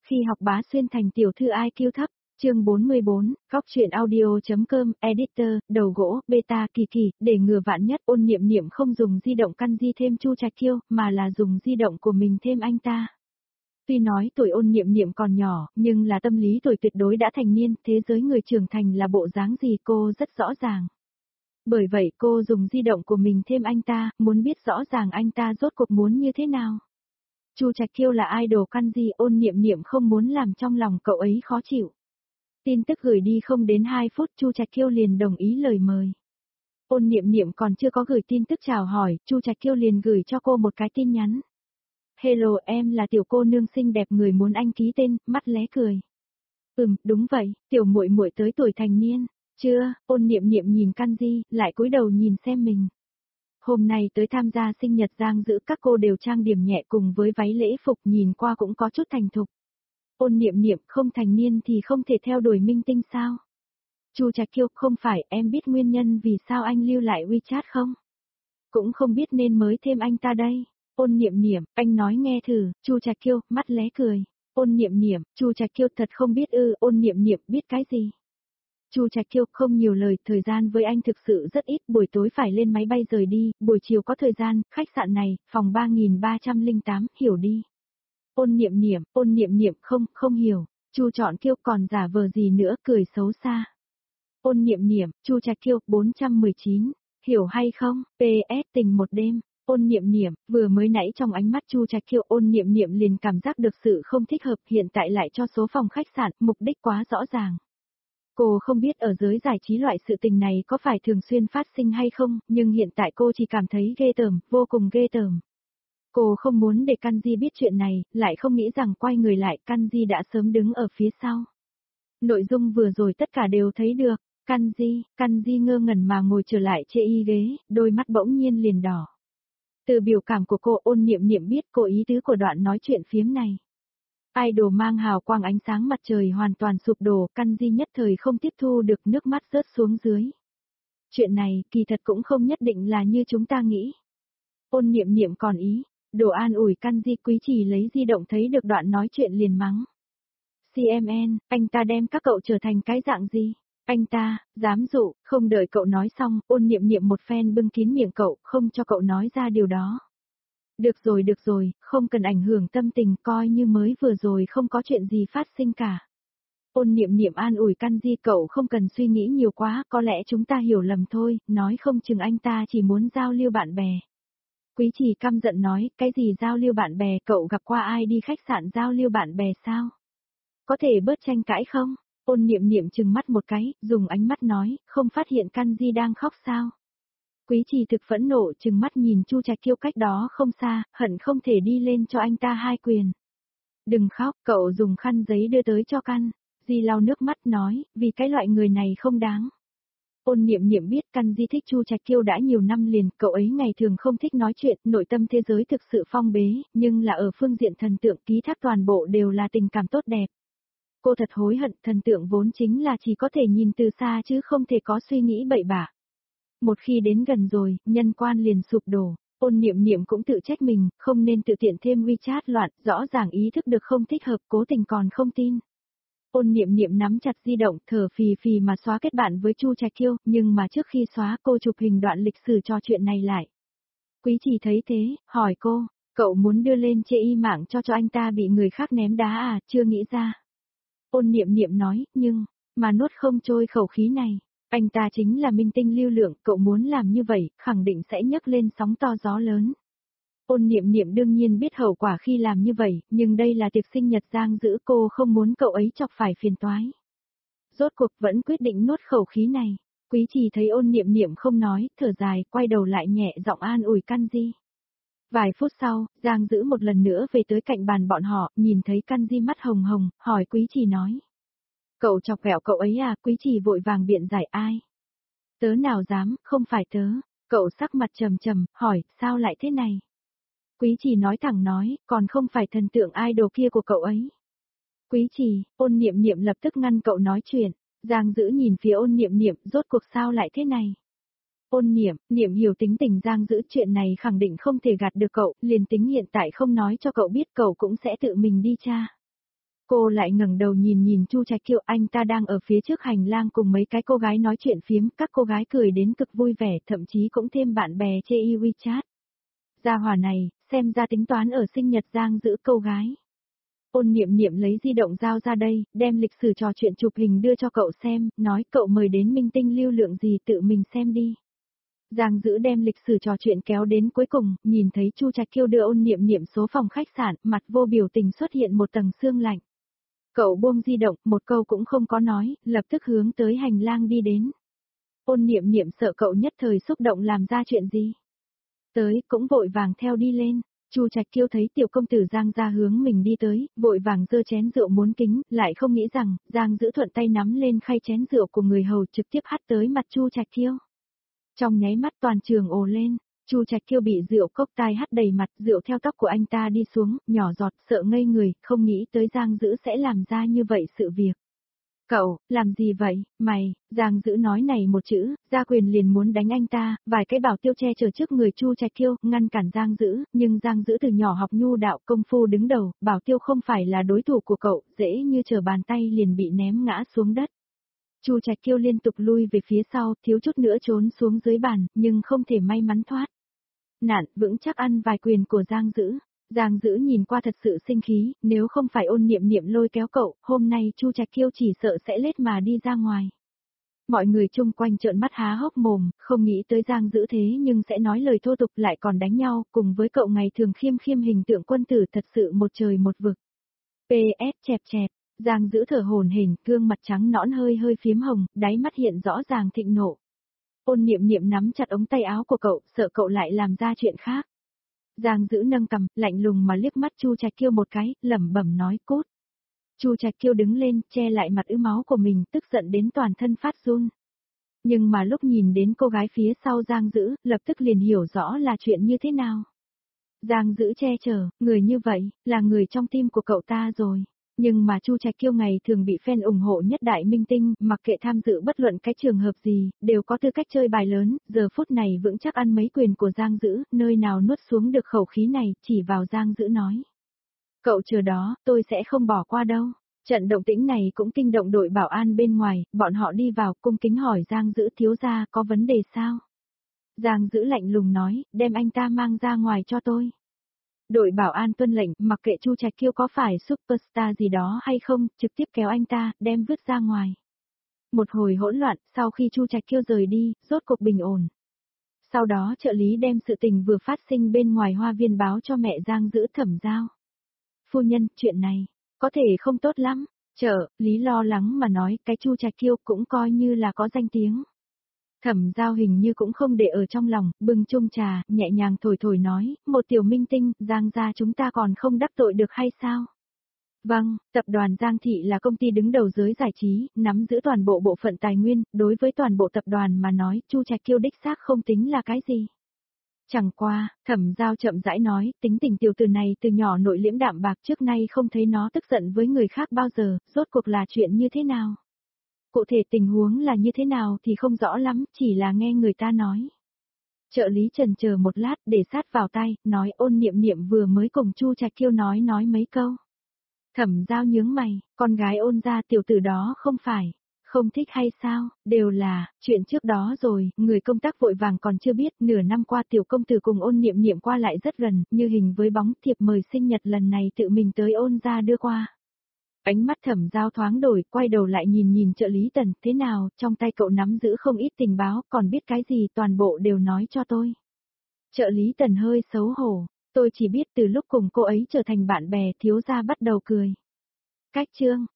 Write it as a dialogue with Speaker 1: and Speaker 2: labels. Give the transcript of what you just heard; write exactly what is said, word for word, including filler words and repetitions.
Speaker 1: Khi học bá xuyên thành tiểu thư I Q thấp, chương bốn mươi bốn, góc truyện audio.com, editor, đầu gỗ, beta, kỳ kỳ, để ngừa vạn nhất Ôn Niệm Niệm không dùng di động căn di thêm Chu Trạch Kiêu, mà là dùng di động của mình thêm anh ta. Tuy nói tuổi Ôn Niệm Niệm còn nhỏ, nhưng là tâm lý tuổi tuyệt đối đã thành niên, thế giới người trưởng thành là bộ dáng gì cô rất rõ ràng. Bởi vậy cô dùng di động của mình thêm anh ta, muốn biết rõ ràng anh ta rốt cuộc muốn như thế nào. Chu Trạch Kiêu là idol Kanji, Ôn Niệm Niệm không muốn làm trong lòng cậu ấy khó chịu. Tin tức gửi đi không đến hai phút Chu Trạch Kiêu liền đồng ý lời mời. Ôn Niệm Niệm còn chưa có gửi tin tức chào hỏi, Chu Trạch Kiêu liền gửi cho cô một cái tin nhắn. Hello, em là tiểu cô nương xinh đẹp người muốn anh ký tên, mắt lé cười. Ừm, đúng vậy, tiểu muội muội tới tuổi thành niên. Chưa, Ôn Niệm Niệm nhìn Kanji, lại cúi đầu nhìn xem mình. Hôm nay tới tham gia sinh nhật Giang Dữ, các cô đều trang điểm nhẹ cùng với váy lễ phục, nhìn qua cũng có chút thành thục. Ôn Niệm Niệm, không thành niên thì không thể theo đuổi minh tinh sao? Chu Trạch Kiêu, không phải, em biết nguyên nhân vì sao anh lưu lại WeChat không? Cũng không biết nên mới thêm anh ta đây. Ôn Niệm Niệm, anh nói nghe thử. Chu Trạch Kiêu, mắt lé cười. Ôn Niệm Niệm, Chu Trạch Kiêu thật không biết ư? Ôn Niệm Niệm, biết cái gì? Chu Trạch Kiêu, không nhiều lời, thời gian với anh thực sự rất ít, buổi tối phải lên máy bay rời đi, buổi chiều có thời gian, khách sạn này, phòng ba nghìn ba trăm lẻ tám, hiểu đi. Ôn Niệm Niệm, Ôn Niệm Niệm, không, không hiểu. Chu Trọn Kiêu, còn giả vờ gì nữa, cười xấu xa. Ôn Niệm Niệm, Chu Trạch Kiêu, bốn trăm mười chín, hiểu hay không? pê ét tình một đêm. Ôn Niệm Niệm, vừa mới nãy trong ánh mắt Chu Trạch Kiêu, Ôn Niệm Niệm liền cảm giác được sự không thích hợp, hiện tại lại cho số phòng khách sạn, mục đích quá rõ ràng. Cô không biết ở giới giải trí loại sự tình này có phải thường xuyên phát sinh hay không, nhưng hiện tại cô chỉ cảm thấy ghê tởm, vô cùng ghê tởm. Cô không muốn để Kanji biết chuyện này, lại không nghĩ rằng quay người lại Kanji đã sớm đứng ở phía sau. Nội dung vừa rồi tất cả đều thấy được, Kanji, Kanji ngơ ngẩn mà ngồi trở lại chê y ghế, đôi mắt bỗng nhiên liền đỏ. Từ biểu cảm của cô, Ôn Niệm Niệm biết cô ý tứ của đoạn nói chuyện phiếm này. Idol mang hào quang ánh sáng mặt trời hoàn toàn sụp đổ, Kanji nhất thời không tiếp thu được, nước mắt rớt xuống dưới. Chuyện này, kỳ thật cũng không nhất định là như chúng ta nghĩ. Ôn Niệm Niệm còn ý, đồ an ủi Kanji, Quý Trì lấy di động thấy được đoạn nói chuyện liền mắng. xê em en, anh ta đem các cậu trở thành cái dạng gì? Anh ta, dám dụ, không đợi cậu nói xong, Ôn Niệm Niệm một phen bưng kín miệng cậu, không cho cậu nói ra điều đó. Được rồi được rồi, không cần ảnh hưởng tâm tình, coi như mới vừa rồi không có chuyện gì phát sinh cả. Ôn Niệm Niệm an ủi Kanji, cậu không cần suy nghĩ nhiều quá, có lẽ chúng ta hiểu lầm thôi, nói không chừng anh ta chỉ muốn giao lưu bạn bè. Quý Trì căm giận nói, cái gì giao lưu bạn bè, cậu gặp qua ai đi khách sạn giao lưu bạn bè sao? Có thể bớt tranh cãi không? Ôn Niệm Niệm trừng mắt một cái, dùng ánh mắt nói, không phát hiện Kanji đang khóc sao? Quý Trì thực phẫn nộ, trừng mắt nhìn Chu Trạch Kiêu cách đó không xa, hận không thể đi lên cho anh ta hai quyền. Đừng khóc, cậu dùng khăn giấy đưa tới cho Kanji lau nước mắt nói, vì cái loại người này không đáng. Ôn Niệm Niệm biết Kanji thích Chu Trạch Kiêu đã nhiều năm liền, cậu ấy ngày thường không thích nói chuyện, nội tâm thế giới thực sự phong bế, nhưng là ở phương diện thần tượng ký thác toàn bộ đều là tình cảm tốt đẹp. Cô thật hối hận, thần tượng vốn chính là chỉ có thể nhìn từ xa chứ không thể có suy nghĩ bậy bạ. Một khi đến gần rồi, nhân quan liền sụp đổ. Ôn Niệm Niệm cũng tự trách mình, không nên tự tiện thêm WeChat loạn, rõ ràng ý thức được không thích hợp, cố tình còn không tin. Ôn Niệm Niệm nắm chặt di động, thở phì phì mà xóa kết bạn với Chu Trạch Kiêu, nhưng mà trước khi xóa cô chụp hình đoạn lịch sử cho chuyện này lại. Quý Trì thấy thế, hỏi cô, cậu muốn đưa lên chê y mạng cho cho anh ta bị người khác ném đá à, chưa nghĩ ra. Ôn Niệm Niệm nói, nhưng, mà nuốt không trôi khẩu khí này. Anh ta chính là minh tinh lưu lượng, cậu muốn làm như vậy, khẳng định sẽ nhấc lên sóng to gió lớn. Ôn Niệm Niệm đương nhiên biết hậu quả khi làm như vậy, nhưng đây là tiệc sinh nhật Giang Dữ, cô không muốn cậu ấy chọc phải phiền toái. Rốt cuộc vẫn quyết định nuốt khẩu khí này. Quý Trì thấy Ôn Niệm Niệm không nói, thở dài, quay đầu lại nhẹ giọng an ủi Kanji. Vài phút sau, Giang Dữ một lần nữa về tới cạnh bàn bọn họ, nhìn thấy Kanji mắt hồng hồng, hỏi Quý Trì nói. Cậu chọc ghẹo cậu ấy à? Quý Trì vội vàng biện giải, ai? Tớ nào dám, không phải tớ. Cậu sắc mặt trầm trầm, hỏi, sao lại thế này? Quý Trì nói thẳng nói, còn không phải thần tượng idol kia của cậu ấy. Quý Trì, Ôn Niệm Niệm lập tức ngăn cậu nói chuyện. Giang Dữ nhìn phía Ôn Niệm Niệm, rốt cuộc sao lại thế này? Ôn Niệm, Niệm hiểu tính tình Giang Dữ, chuyện này khẳng định không thể gạt được cậu, liền tính hiện tại không nói cho cậu biết, cậu cũng sẽ tự mình đi tra. Cô lại ngẩng đầu nhìn nhìn Chu Trạch Kiêu, anh ta đang ở phía trước hành lang cùng mấy cái cô gái nói chuyện phiếm, các cô gái cười đến cực vui vẻ, thậm chí cũng thêm bạn bè chê y WeChat. Gia hỏa này, xem ra tính toán ở sinh nhật Giang giữ câu gái. Ôn Niệm Niệm lấy di động giao ra đây, đem lịch sử trò chuyện chụp hình đưa cho cậu xem, nói cậu mời đến minh tinh lưu lượng gì tự mình xem đi. Giang Dữ đem lịch sử trò chuyện kéo đến cuối cùng, nhìn thấy Chu Trạch Kiêu đưa Ôn Niệm Niệm số phòng khách sạn, mặt vô biểu tình xuất hiện một tầng sương lạnh. Cậu buông di động, một câu cũng không có nói, lập tức hướng tới hành lang đi đến. Ôn Niệm Niệm sợ cậu nhất thời xúc động làm ra chuyện gì. Tới, cũng vội vàng theo đi lên. Chu Trạch Kiêu thấy tiểu công tử Giang ra hướng mình đi tới, vội vàng giơ chén rượu muốn kính, lại không nghĩ rằng, Giang Dữ thuận tay nắm lên khay chén rượu của người hầu trực tiếp hắt tới mặt Chu Trạch Kiêu. Trong nháy mắt toàn trường ồ lên, Chu Trạch Kiêu bị rượu cốc tai hắt đầy mặt, rượu theo tóc của anh ta đi xuống, nhỏ giọt, sợ ngây người, không nghĩ tới Giang Dữ sẽ làm ra như vậy sự việc. Cậu, làm gì vậy, mày, Giang Dữ nói này một chữ, Gia Quyền liền muốn đánh anh ta, vài cái bảo tiêu che chở trước người Chu Trạch Kiêu, ngăn cản Giang Dữ, nhưng Giang Dữ từ nhỏ học nhu đạo công phu đứng đầu, bảo tiêu không phải là đối thủ của cậu, dễ như trở bàn tay liền bị ném ngã xuống đất. Chu Trạch Kiêu liên tục lui về phía sau, thiếu chút nữa trốn xuống dưới bàn, nhưng không thể may mắn thoát. Nạn, vững chắc ăn vài quyền của Giang Dữ. Giang Dữ nhìn qua thật sự sinh khí, nếu không phải Ôn Niệm Niệm lôi kéo cậu, hôm nay Chu Trạch Kiêu chỉ sợ sẽ lết mà đi ra ngoài. Mọi người chung quanh trợn mắt há hốc mồm, không nghĩ tới Giang Dữ thế nhưng sẽ nói lời thô tục lại còn đánh nhau, cùng với cậu ngày thường khiêm khiêm hình tượng quân tử thật sự một trời một vực. pê ét chẹp chẹp, Giang Dữ thở hổn hển, gương mặt trắng nõn hơi hơi phiếm hồng, đáy mắt hiện rõ ràng thịnh nộ. Ôn Niệm Niệm nắm chặt ống tay áo của cậu, sợ cậu lại làm ra chuyện khác. Giang Dữ nâng cằm, lạnh lùng mà liếc mắt Chu Trạch Kiêu một cái, lẩm bẩm nói cút. Chu Trạch Kiêu đứng lên, che lại mặt ứ máu của mình, tức giận đến toàn thân phát run. Nhưng mà lúc nhìn đến cô gái phía sau Giang Dữ, lập tức liền hiểu rõ là chuyện như thế nào. Giang Dữ che chở, người như vậy, là người trong tim của cậu ta rồi. Nhưng mà Chu Trạch Kiêu ngày thường bị fan ủng hộ nhất đại minh tinh, mặc kệ tham dự bất luận cái trường hợp gì, đều có tư cách chơi bài lớn, giờ phút này vững chắc ăn mấy quyền của Giang Dữ, nơi nào nuốt xuống được khẩu khí này, chỉ vào Giang Dữ nói. Cậu chờ đó, tôi sẽ không bỏ qua đâu. Trận động tĩnh này cũng kinh động đội bảo an bên ngoài, bọn họ đi vào cung kính hỏi Giang Dữ thiếu gia có vấn đề sao? Giang Dữ lạnh lùng nói, đem anh ta mang ra ngoài cho tôi. Đội bảo an tuân lệnh, mặc kệ Chu Trạch Kiêu có phải superstar gì đó hay không, trực tiếp kéo anh ta, đem vứt ra ngoài. Một hồi hỗn loạn, sau khi Chu Trạch Kiêu rời đi, rốt cuộc bình ổn. Sau đó trợ lý đem sự tình vừa phát sinh bên ngoài hoa viên báo cho mẹ Giang Dữ Thẩm Giao. Phu nhân, chuyện này, có thể không tốt lắm. Trợ lý lo lắng mà nói, cái Chu Trạch Kiêu cũng coi như là có danh tiếng. Thẩm Giao hình như cũng không để ở trong lòng, bưng chung trà, nhẹ nhàng thổi thổi nói, một tiểu minh tinh, Giang gia chúng ta còn không đắc tội được hay sao? Vâng, tập đoàn Giang Thị là công ty đứng đầu giới giải trí, nắm giữ toàn bộ bộ phận tài nguyên, đối với toàn bộ tập đoàn mà nói, Chu Trạch Kiêu đích xác không tính là cái gì. Chẳng qua, Thẩm Giao chậm rãi nói, tính tình tiểu tử này từ nhỏ nội liễm đạm bạc trước nay không thấy nó tức giận với người khác bao giờ, rốt cuộc là chuyện như thế nào? Cụ thể tình huống là như thế nào thì không rõ lắm, chỉ là nghe người ta nói. Trợ lý chần chờ một lát để sát vào tay, nói Ôn Niệm Niệm vừa mới cùng Chu Trạch Kiêu nói nói mấy câu. Thẩm Giao nhướng mày, con gái Ôn gia tiểu tử đó không phải, không thích hay sao, đều là, chuyện trước đó rồi, người công tác vội vàng còn chưa biết, nửa năm qua tiểu công tử cùng Ôn Niệm Niệm qua lại rất gần, như hình với bóng, thiệp mời sinh nhật lần này tự mình tới Ôn gia đưa qua. Ánh mắt Thẩm Giao thoáng đổi, quay đầu lại nhìn nhìn trợ lý Tần, thế nào, trong tay cậu nắm giữ không ít tình báo, còn biết cái gì toàn bộ đều nói cho tôi. Trợ lý Tần hơi xấu hổ, tôi chỉ biết từ lúc cùng cô ấy trở thành bạn bè thiếu gia bắt đầu cười. Cách chương,